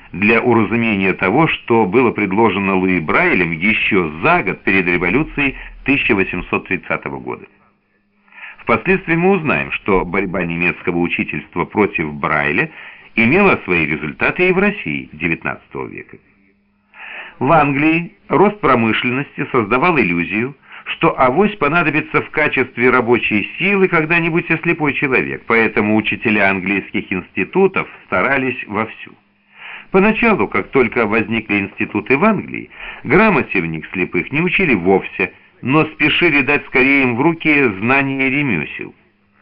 для уразумения того, что было предложено Луи Брайлем еще за год перед революцией 1830 года. Впоследствии мы узнаем, что борьба немецкого учительства против Брайля имела свои результаты и в России XIX века. В Англии рост промышленности создавал иллюзию, что авось понадобится в качестве рабочей силы когда-нибудь и слепой человек, поэтому учителя английских институтов старались вовсю. Поначалу, как только возникли институты в Англии, грамоте в них слепых не учили вовсе, но спешили дать скорее им в руки знания ремесел.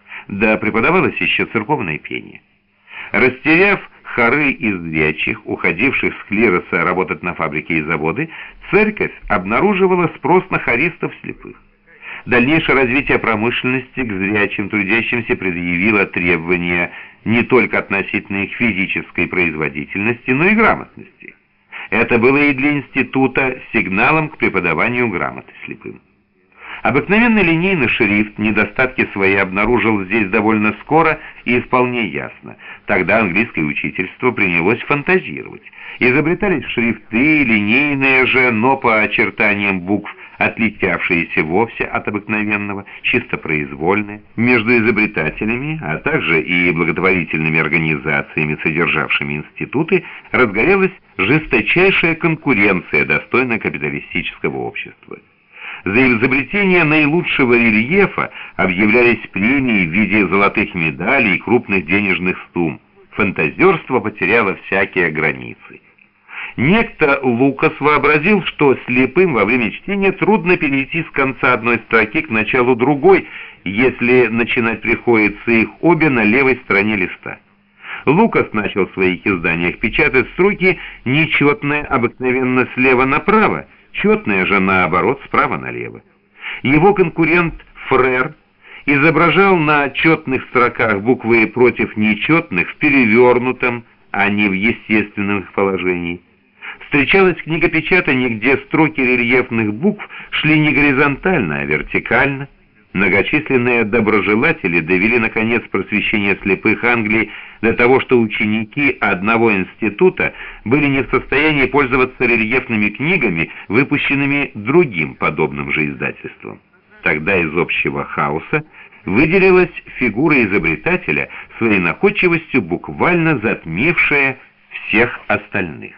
Да преподавалось еще церковное пение. Растеряв хоры из зрячих, уходивших с клироса работать на фабрики и заводы, церковь обнаруживала спрос на хористов слепых. Дальнейшее развитие промышленности к зрячим трудящимся предъявило требования не только относительно их физической производительности, но и грамотности. Это было и для института сигналом к преподаванию грамоты слепым. Обыкновенный линейный шрифт недостатки свои обнаружил здесь довольно скоро и вполне ясно. Тогда английское учительство принялось фантазировать. Изобретались шрифты, линейные же, но по очертаниям букв, отличавшиеся вовсе от обыкновенного, чисто произвольные. Между изобретателями, а также и благотворительными организациями, содержавшими институты, разгорелась жесточайшая конкуренция, достойная капиталистического общества. За изобретение наилучшего рельефа объявлялись премии в виде золотых медалей и крупных денежных сумм. Фантазерство потеряло всякие границы. Некто Лукас вообразил, что слепым во время чтения трудно перейти с конца одной строки к началу другой, если начинать приходится их обе на левой стороне листа. Лукас начал в своих изданиях печатать строки нечетные обыкновенно слева направо, четные же наоборот справа налево. Его конкурент Фрер изображал на четных строках буквы против нечетных в перевернутом, а не в естественном их положении. Встречалось книгопечатание, где строки рельефных букв шли не горизонтально, а вертикально. Многочисленные доброжелатели довели, наконец, просвещение слепых Англии до того, что ученики одного института были не в состоянии пользоваться рельефными книгами, выпущенными другим подобным же издательством. Тогда из общего хаоса выделилась фигура изобретателя, своей находчивостью буквально затмевшая всех остальных.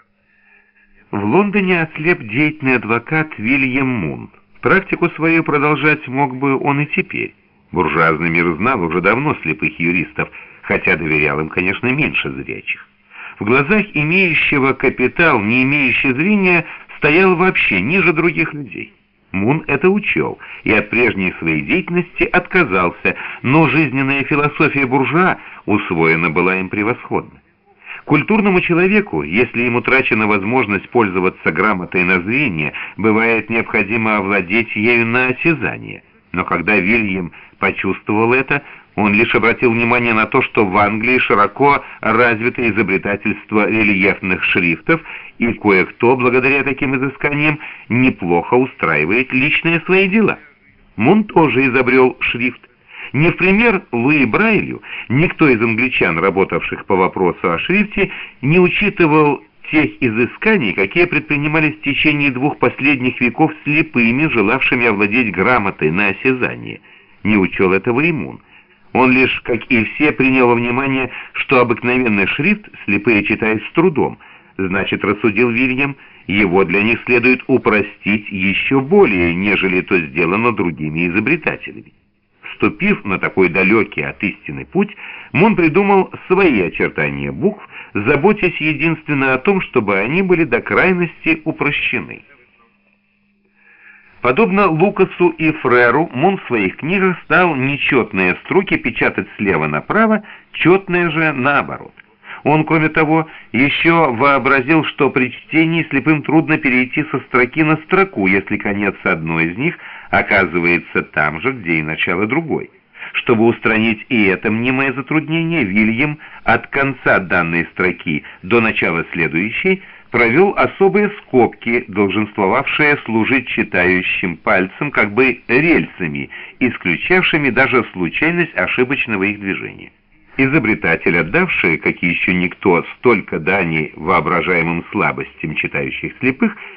В Лондоне ослеп деятельный адвокат Вильям Мун. Практику свою продолжать мог бы он и теперь. Буржуазный мир знал уже давно слепых юристов, хотя доверял им, конечно, меньше зрячих. В глазах имеющего капитал, не имеющий зрения, стоял вообще ниже других людей. Мун это учел и от прежней своей деятельности отказался, но жизненная философия буржуа усвоена была им превосходно. Культурному человеку, если ему трачена возможность пользоваться грамотой на зрение, бывает необходимо овладеть ею на осязание. Но когда Вильям почувствовал это, он лишь обратил внимание на то, что в Англии широко развито изобретательство рельефных шрифтов, и кое-кто, благодаря таким изысканиям, неплохо устраивает личные свои дела. Мун тоже изобрел шрифт. Не в пример Луи Брайлю, никто из англичан, работавших по вопросу о шрифте, не учитывал тех изысканий, какие предпринимались в течение 2 последних веков слепыми, желавшими овладеть грамотой на осязание. Не учел этого и Мун. Он лишь, как и все, принял во внимание, что обыкновенный шрифт слепые читают с трудом. Значит, рассудил Вильям, его для них следует упростить еще более, нежели то сделано другими изобретателями. Вступив на такой далекий от истины путь, Мун придумал свои очертания букв, заботясь единственно о том, чтобы они были до крайности упрощены. Подобно Лукасу и Фреру, Мун в своих книгах стал нечетные строки печатать слева направо, четные же наоборот. Он, кроме того, еще вообразил, что при чтении слепым трудно перейти со строки на строку, если конец одной из них оказывается там же, где и начало другой. Чтобы устранить и это мнимое затруднение, Вильям от конца данной строки до начала следующей провел особые скобки, долженствовавшие служить читающим пальцем как бы рельсами, исключавшими даже случайность ошибочного их движения. Изобретатель, отдавший, как еще никто, столько дани воображаемым слабостям читающих слепых,